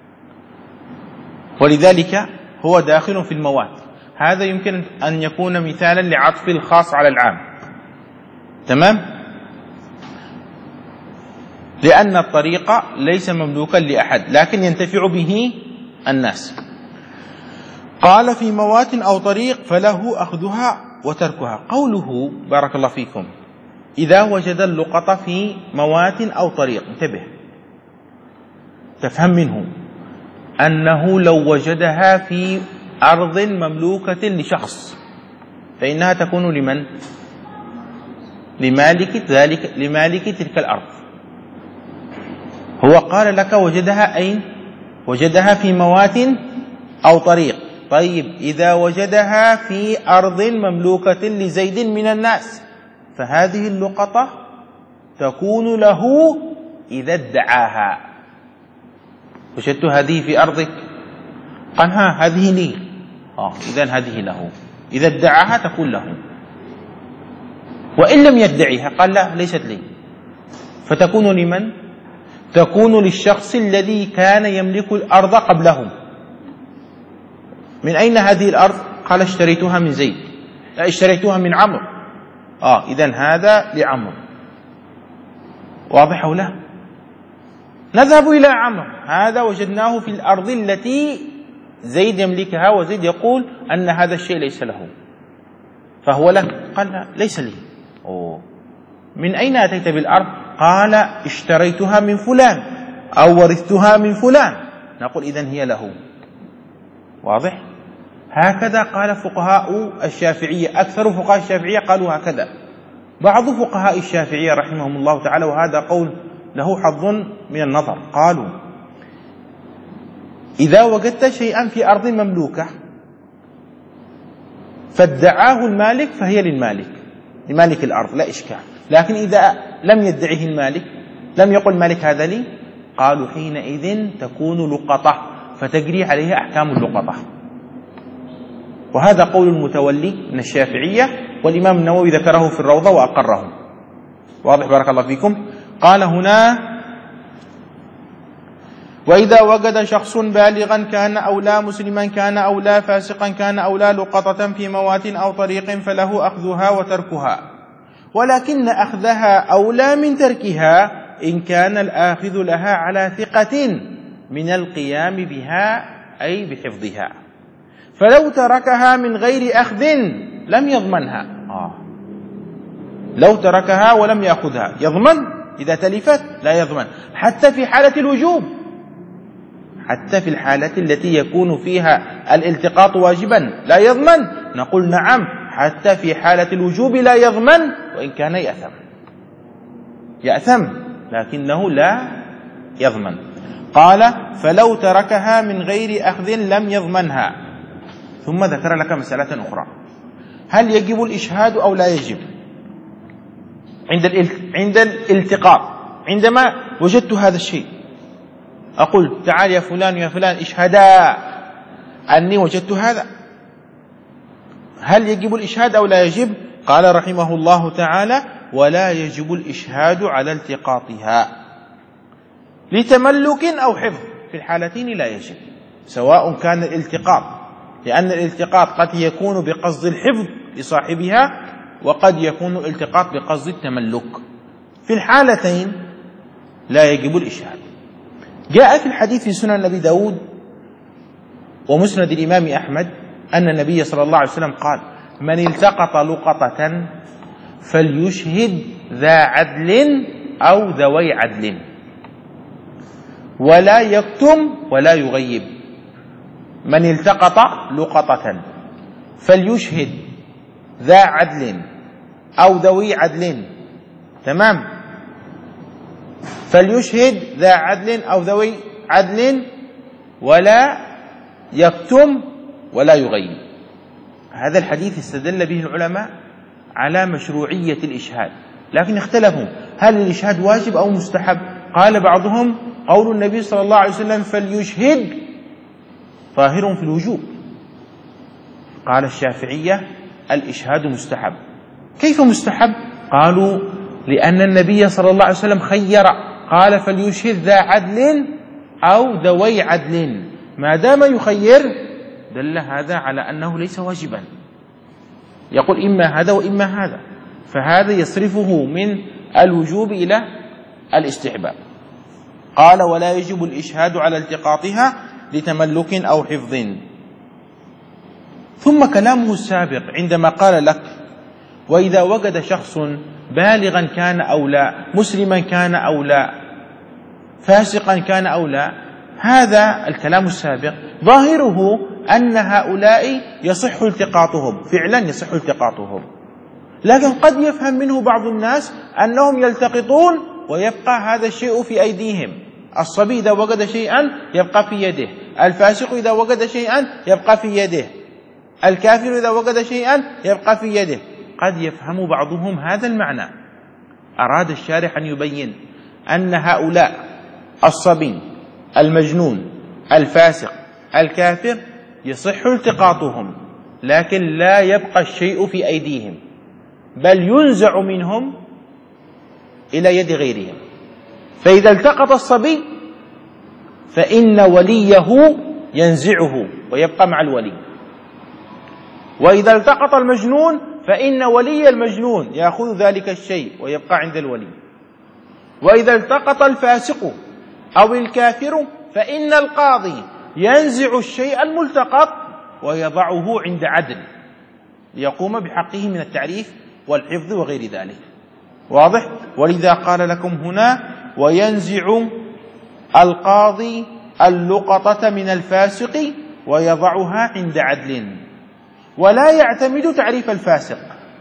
ولذلك هو داخل في الموات. هذا يمكن أن يكون مثالا لعطف الخاص على العام. تمام؟ لأن الطريق ليس مملوكا لأحد لكن ينتفع به الناس. قال: في موات أو طريق فله أخذها وتركها. قوله بارك الله فيكم: إذا وجد اللقطة في موات أو طريق، انتبه، تفهم منه أنه لو وجدها في أرض مملوكة لشخص فإنها تكون لمن؟ لمالك ذلك لمالك تلك الأرض. هو قال لك وجدها أين؟ وجدها في موات أو طريق. طيب، إذا وجدها في أرض مملوكة لزيد من الناس فهذه اللقطة تكون له إذا ادعاها. وجدت هذه في أرضك، قال: ها هذه لي. آه إذن هذه له. إذا ادعاها تكون له. وإن لم يدعيها قال: لا ليست لي، فتكون لمن؟ تكون للشخص الذي كان يملك الأرض قبلهم. من أين هذه الأرض؟ قال: اشتريتها من زيد. لا، اشتريتها من عمرو. آه إذن هذا لعمرو. واضح أو لا؟ نذهب إلى عمرو، هذا وجدناه في الأرض التي زيد يملكها، وزيد يقول أن هذا الشيء ليس له، فهو له. قال: لا ليس لي. أوه. من أين أتيت بالأرض؟ قال: اشتريتها من فلان أو ورثتها من فلان. نقول إذن هي له. واضح؟ هكذا قال فقهاء الشافعية، أكثر فقهاء الشافعية قالوا هكذا. بعض فقهاء الشافعية رحمهم الله تعالى، وهذا قول له حظ من النظر، قالوا: إذا وجدت شيئا في أرض مملوكة فادعاه المالك فهي للمالك، لمالك الأرض، لا إشكال. لكن إذا لم يدعه المالك، لم يقل المالك هذا لي، قالوا حينئذ تكون لقطة، فتجري عليها أحكام اللقطة. وهذا قول المتولي من الشافعية، والإمام النووي ذكره في الروضة وأقره. واضح بارك الله فيكم؟ قال هنا: وإذا وجد شخص بالغا كان أو لا، مسلما كان أو لا، فاسقا كان أو لا، لقطة في موات أو طريق فله أخذها وتركها، ولكن أخذها أولى من تركها إن كان الآخذ لها على ثقة من القيام بها أي بحفظها، فلو تركها من غير أخذ لم يضمنها. آه. لو تركها ولم يأخذها يضمن؟ إذا تلفت لا يضمن، حتى في حالة الوجوب، حتى في الحالة التي يكون فيها الالتقاط واجبا لا يضمن. نقول نعم، حتى في حالة الوجوب لا يضمن، وإن كان يأثم يأثم لكنه لا يضمن. قال فلو تركها من غير أخذ لم يضمنها. ثم ذكر لك مسألة أخرى، هل يجب الإشهاد أو لا يجب عند عند الالتقاط؟ عندما وجدت هذا الشيء أقول تعال يا فلان يا فلان اشهدا أني وجدت هذا، هل يجب الإشهاد أو لا يجب؟ قال رحمه الله تعالى ولا يجب الإشهاد على التقاطها لتملك أو حفظ، في الحالتين لا يجب، سواء كان الالتقاط، لأن الالتقاط قد يكون بقصد الحفظ لصاحبها وقد يكون الالتقاط بقصد التملك، في الحالتين لا يجب الإشهاد. جاء في الحديث في سنن أبي داود ومسند الإمام أحمد أن النبي صلى الله عليه وسلم قال من التقط لقطة فليشهد ذا عدل أو ذوي عدل ولا يكتم ولا يغيب. من التقط لقطة فليشهد ذا عدل أو ذوي عدل، تمام، فليشهد ذا عدل أو ذوي عدل ولا يكتم ولا يغيب. هذا الحديث استدل به العلماء على مشروعية الإشهاد، لكن اختلفوا هل الإشهاد واجب أو مستحب؟ قال بعضهم قول النبي صلى الله عليه وسلم فليشهد ظاهر في الوجوب، قال الشافعية الإشهاد مستحب. كيف مستحب؟ قالوا لأن النبي صلى الله عليه وسلم خير، قال فليشهد ذا عدل أو ذوي عدل، ما دام يخير دل هذا على أنه ليس واجبا، يقول إما هذا وإما هذا، فهذا يصرفه من الوجوب إلى الاستحباب. قال ولا يجب الإشهاد على التقاطها لتملك أو حفظ. ثم كلامه السابق عندما قال لك وإذا وجد شخص بالغا كان أو لا، مسلما كان أو لا، فاسقا كان أو لا، هذا الكلام السابق ظاهره أن هؤلاء يصح التقاطهم، فعلا يصح التقاطهم، لكن قد يفهم منه بعض الناس أنهم يلتقطون ويبقى هذا الشيء في أيديهم. الصبي إذا وجد شيئا يبقى في يده، الفاسق إذا وجد شيئا يبقى في يده، الكافر إذا وجد شيئا يبقى في يده. قد يفهم بعضهم هذا المعنى. أراد الشارح أن يبين أن هؤلاء الصبي المجنون الفاسق الكافر يصح التقاطهم، لكن لا يبقى الشيء في أيديهم، بل ينزع منهم إلى يد غيرهم. فإذا التقط الصبي فإن وليه ينزعه ويبقى مع الولي، وإذا التقط المجنون فإن ولي المجنون يأخذ ذلك الشيء ويبقى عند الولي، وإذا التقط الفاسق أو الكافر فإن القاضي ينزع الشيء الملتقط ويضعه عند عدل ليقوم بحقه من التعريف والحفظ وغير ذلك. واضح؟ ولذا قال لكم هنا وينزع القاضي اللقطة من الفاسق ويضعها عند عدل، ولا يعتمد تعريف الفاسق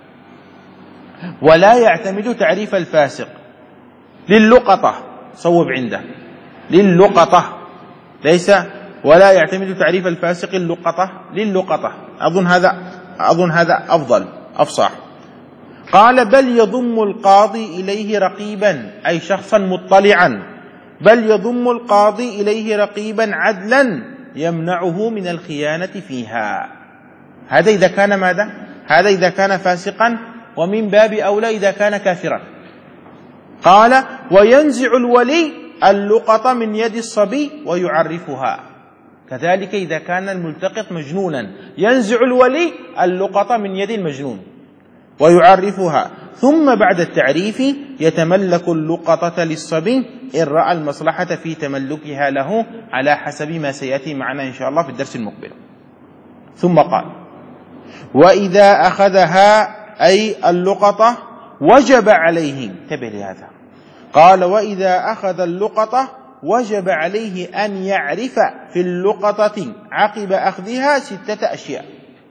ولا يعتمد تعريف الفاسق للقطة، صوب عنده للقطة، ليس ولا يعتمد تعريف الفاسق اللقطة للقطة، أظن هذا أظن هذا أفضل أفصح. قال بل يضم القاضي إليه رقيبا، أي شخصا مطلعا، بل يضم القاضي إليه رقيبا عدلا يمنعه من الخيانة فيها. هذا إذا كان ماذا؟ هذا إذا كان فاسقا، ومن باب أولى إذا كان كافرا. قال وينزع الولي اللقطة من يد الصبي ويعرفها، كذلك إذا كان الملتقط مجنونا ينزع الولي اللقطة من يد المجنون ويعرفها، ثم بعد التعريف يتملك اللقطة للصبي إن رأى المصلحة في تملكها له على حسب ما سيأتي معنا إن شاء الله في الدرس المقبل. ثم قال: وإذا أخذها أي اللقطة وجب عليه، انتبه لهذا، قال: وإذا أخذ اللقطة وجب عليه أن يعرف في اللقطة عقب أخذها ستة أشياء.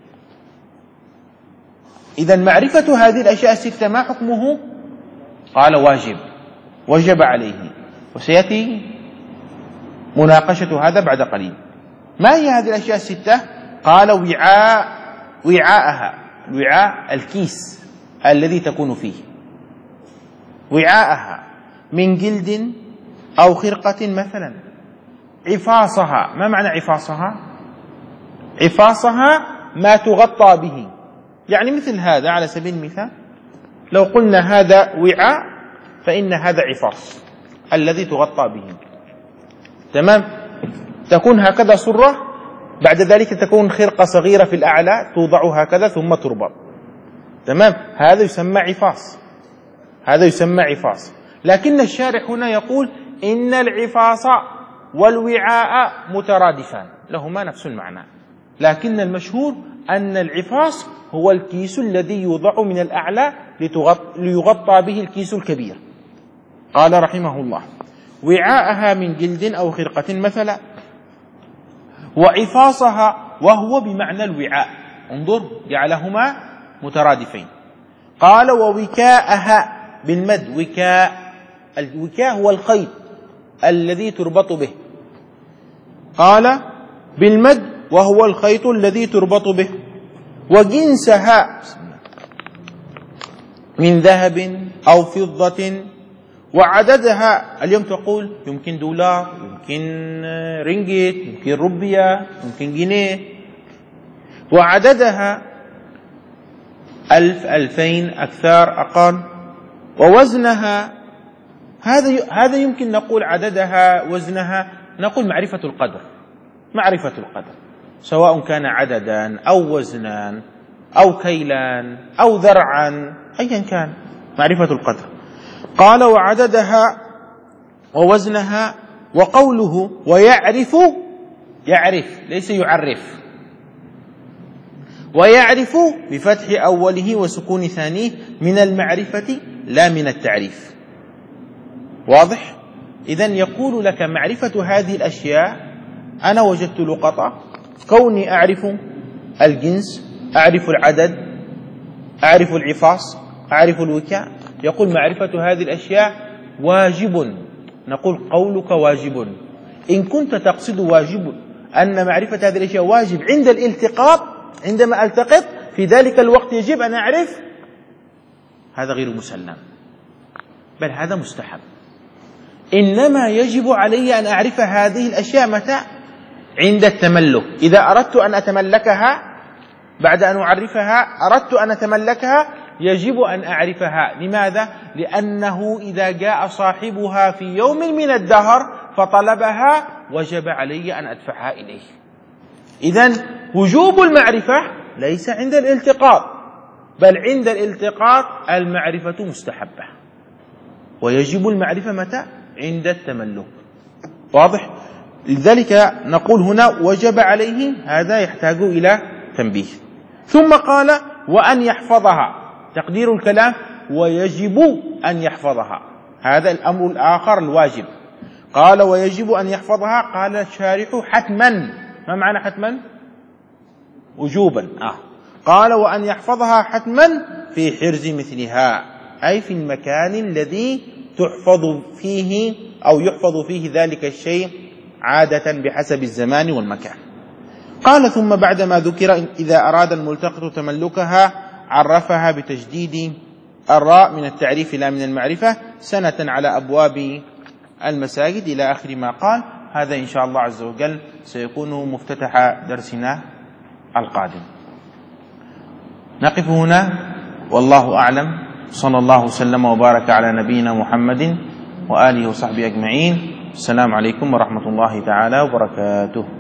إذا معرفة هذه الأشياء الستة ما حكمه؟ قال: واجب، وجب عليه، وسيأتي مناقشة هذا بعد قليل. ما هي هذه الأشياء الستة؟ قال: وعاء وعاءها، الوعاء الكيس الذي تكون فيه، وعاءها من جلد أو خرقة مثلا. عفاصها، ما معنى عفاصها؟ عفاصها ما تغطى به، يعني مثل هذا على سبيل المثال، لو قلنا هذا وعاء فإن هذا عفاص الذي تغطى به، تمام؟ تكون هكذا صرة، بعد ذلك تكون خرقة صغيرة في الأعلى توضع هكذا ثم تربط، تمام؟ هذا يسمى عفاص، هذا يسمى عفاص. لكن الشارح هنا يقول إن العفاص والوعاء مترادفان، لهما نفس المعنى، لكن المشهور أن العفاص هو الكيس الذي يوضع من الأعلى ليغطى به الكيس الكبير. قال رحمه الله: وعاءها من جلد أو خرقة مثلا، وعفاصها وهو بمعنى الوعاء، انظر جعلهما مترادفين. قال: ووكاءها بالمد، وكاء، الوكاء هو الخيط الذي تربط به، قال بالمد وهو الخيط الذي تربط به. وجنسها من ذهب أو فضة، وعددها اليوم تقول يمكن دولار، يمكن رينجيت، يمكن روبيا، يمكن جنيه. وعددها ألف، ألفين، أكثر، أقل. ووزنها، هذا هذا يمكن نقول عددها، وزنها، نقول معرفة القدر، معرفة القدر سواء كان عددا أو وزنا أو كيلان أو ذرعا، أيا كان معرفة القدر. قال: وعددها ووزنها. وقوله ويعرف، يعرف ليس يعرف، ويعرف بفتح أوله وسكون ثانيه من المعرفة لا من التعريف. واضح؟ إذن يقول لك معرفة هذه الأشياء، أنا وجدت لقطة، كوني أعرف الجنس، أعرف العدد، أعرف العفاص، أعرف الوكاء، يقول معرفة هذه الأشياء واجب. نقول قولك واجب، إن كنت تقصد واجب أن معرفة هذه الأشياء واجب عند الالتقاط، عندما ألتقط في ذلك الوقت يجب أن أعرف، هذا غير مسلم، بل هذا مستحب. إنما يجب علي أن أعرف هذه الأشياء متى؟ عند التملك. إذا أردت أن أتملكها بعد أن أعرفها، أردت أن أتملكها، يجب أن أعرفها. لماذا؟ لأنه إذا جاء صاحبها في يوم من الدهر فطلبها وجب علي أن أدفعها إليه. إذن وجوب المعرفة ليس عند الالتقاط، بل عند الالتقاط المعرفة مستحبة، ويجب المعرفة متى؟ عند التملك. واضح؟ لذلك نقول هنا وجب عليه، هذا يحتاج إلى تنبيه. ثم قال: وأن يحفظها، تقدير الكلام ويجب أن يحفظها، هذا الأمر الآخر الواجب. قال: ويجب أن يحفظها. قال الشارح: حتما. ما معنى حتما؟ وجوبا. آه. قال: وأن يحفظها حتما في حرز مثلها، أي في المكان الذي تحفظ فيه أو يحفظ فيه ذلك الشيء عادة بحسب الزمان والمكان. قال: ثم بعدما ذكر إذا أراد الملتقط تملكها عرفها بتجديد الراء من التعريف لا من المعرفة سنة على أبواب المساجد إلى آخر ما قال. هذا إن شاء الله عز وجل سيكون مفتتح درسنا القادم. نقف هنا والله أعلم. صلى الله وسلم وبارك على نبينا محمد وآله وصحبه أجمعين. السلام عليكم ورحمة الله تعالى وبركاته.